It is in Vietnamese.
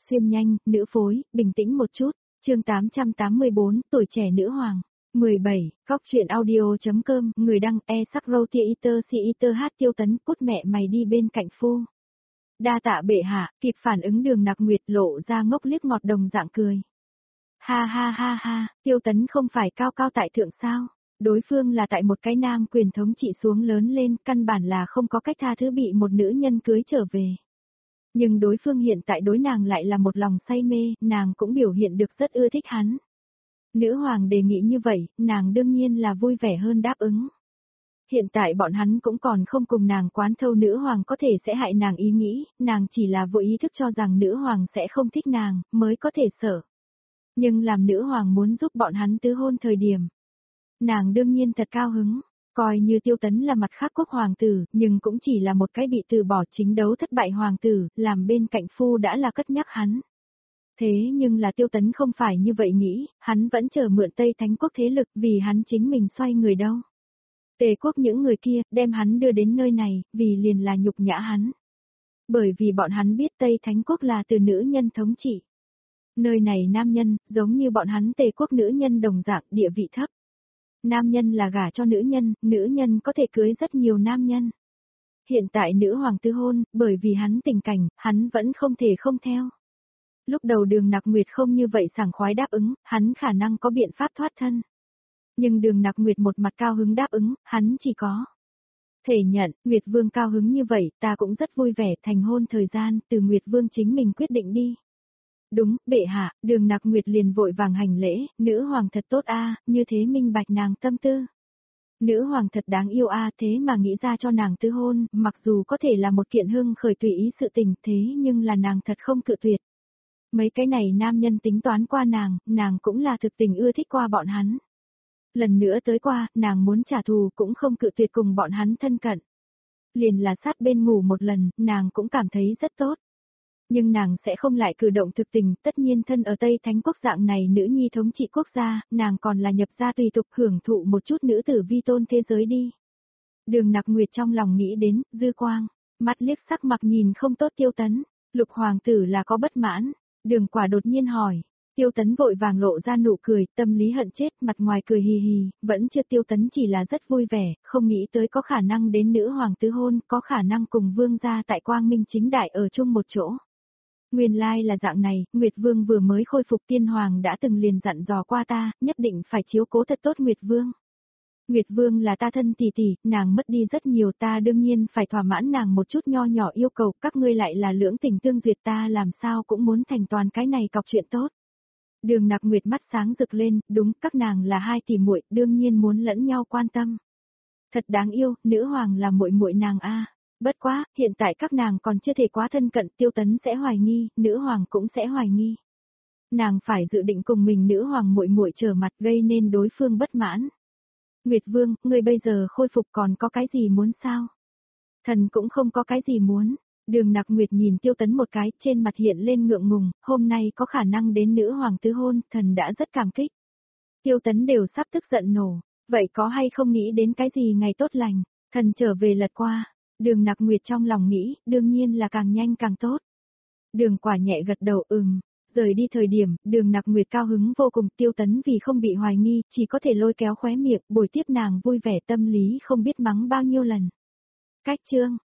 xuyên nhanh, nữ phối, bình tĩnh một chút. Chương 884, tuổi trẻ nữ hoàng. 17, Góc truyện audio.com, người đăng sắc roti iter si iter hát Tiêu Tấn, cút mẹ mày đi bên cạnh phu. Đa tạ bệ hạ, kịp phản ứng Đường Nặc Nguyệt lộ ra ngốc liếc ngọt đồng dạng cười. Ha ha ha ha, Tiêu Tấn không phải cao cao tại thượng sao? Đối phương là tại một cái nam quyền thống trị xuống lớn lên, căn bản là không có cách tha thứ bị một nữ nhân cưới trở về. Nhưng đối phương hiện tại đối nàng lại là một lòng say mê, nàng cũng biểu hiện được rất ưa thích hắn. Nữ hoàng đề nghị như vậy, nàng đương nhiên là vui vẻ hơn đáp ứng. Hiện tại bọn hắn cũng còn không cùng nàng quán thâu nữ hoàng có thể sẽ hại nàng ý nghĩ, nàng chỉ là vô ý thức cho rằng nữ hoàng sẽ không thích nàng, mới có thể sợ. Nhưng làm nữ hoàng muốn giúp bọn hắn tứ hôn thời điểm. Nàng đương nhiên thật cao hứng, coi như Tiêu Tấn là mặt khác quốc hoàng tử, nhưng cũng chỉ là một cái bị từ bỏ chính đấu thất bại hoàng tử, làm bên cạnh phu đã là cất nhắc hắn. Thế nhưng là Tiêu Tấn không phải như vậy nghĩ, hắn vẫn chờ mượn Tây Thánh quốc thế lực vì hắn chính mình xoay người đâu. Tề quốc những người kia, đem hắn đưa đến nơi này, vì liền là nhục nhã hắn. Bởi vì bọn hắn biết Tây Thánh quốc là từ nữ nhân thống trị. Nơi này nam nhân, giống như bọn hắn Tề quốc nữ nhân đồng dạng địa vị thấp. Nam nhân là gả cho nữ nhân có thể cưới rất nhiều nam nhân. Hiện tại nữ hoàng tứ hôn, bởi vì hắn tình cảnh, hắn vẫn không thể không theo. Lúc đầu Đường Nặc Nguyệt không như vậy sảng khoái đáp ứng, hắn khả năng có biện pháp thoát thân. Nhưng Đường Nặc Nguyệt một mặt cao hứng đáp ứng, hắn chỉ có thể nhận, Nguyệt Vương cao hứng như vậy, ta cũng rất vui vẻ, thành hôn thời gian, từ Nguyệt Vương chính mình quyết định đi. Đúng, bệ hạ, Đường Nặc Nguyệt liền vội vàng hành lễ, nữ hoàng thật tốt a, như thế minh bạch nàng tâm tư. Nữ hoàng thật đáng yêu a, thế mà nghĩ ra cho nàng tứ hôn, mặc dù có thể là một kiện hưng khởi tùy ý sự tình thế nhưng là nàng thật không cự tuyệt. Mấy cái này nam nhân tính toán qua nàng cũng là thực tình ưa thích qua bọn hắn. Lần nữa tới qua, nàng muốn trả thù cũng không cự tuyệt cùng bọn hắn thân cận. Liền là sát bên ngủ một lần, nàng cũng cảm thấy rất tốt. Nhưng nàng sẽ không lại cử động thực tình, tất nhiên thân ở Tây Thánh quốc dạng này nữ nhi thống trị quốc gia, nàng còn là nhập gia tùy tục hưởng thụ một chút nữ tử vi tôn thế giới đi. Đường Nặc Nguyệt trong lòng nghĩ đến, dư quang, mắt liếc sắc mặt nhìn không tốt Tiêu Tấn, Lục hoàng tử là có bất mãn, Đường Quả đột nhiên hỏi. Tiêu Tấn vội vàng lộ ra nụ cười, tâm lý hận chết, mặt ngoài cười hì hì, vẫn chưa Tiêu Tấn chỉ là rất vui vẻ, không nghĩ tới có khả năng đến nữ hoàng tứ hôn, có khả năng cùng vương gia tại Quang Minh chính đại ở chung một chỗ. Nguyên lai là dạng này, Nguyệt Vương vừa mới khôi phục tiên hoàng đã từng liền dặn dò qua ta, nhất định phải chiếu cố thật tốt Nguyệt Vương. Nguyệt Vương là ta thân tỷ tỷ, nàng mất đi rất nhiều, ta đương nhiên phải thỏa mãn nàng một chút nho nhỏ yêu cầu, các ngươi lại là lưỡng tình tương duyệt, ta làm sao cũng muốn thành toàn cái này cọc chuyện tốt. Đường Nặc Nguyệt mắt sáng rực lên, đúng, các nàng là hai tỷ muội, đương nhiên muốn lẫn nhau quan tâm. Thật đáng yêu, nữ hoàng là muội muội nàng a. Bất quá, hiện tại các nàng còn chưa thể quá thân cận, Tiêu Tấn sẽ hoài nghi, nữ hoàng cũng sẽ hoài nghi. Nàng phải dự định cùng mình nữ hoàng muội muội trở mặt gây nên đối phương bất mãn. Nguyệt Vương, ngươi bây giờ khôi phục còn có cái gì muốn sao? Thần cũng không có cái gì muốn. Đường Nặc Nguyệt nhìn Tiêu Tấn một cái, trên mặt hiện lên ngượng ngùng, hôm nay có khả năng đến nữ hoàng tứ hôn, thần đã rất cảm kích. Tiêu Tấn đều sắp tức giận nổ, vậy có hay không nghĩ đến cái gì ngày tốt lành, thần trở về lật qua. Đường Nặc Nguyệt trong lòng nghĩ, đương nhiên là càng nhanh càng tốt. Đường Quả nhẹ gật đầu rời đi thời điểm, Đường Nặc Nguyệt cao hứng vô cùng, Tiêu Tấn vì không bị hoài nghi, chỉ có thể lôi kéo khóe miệng, buổi tiếp nàng vui vẻ tâm lý không biết mắng bao nhiêu lần. Cách chương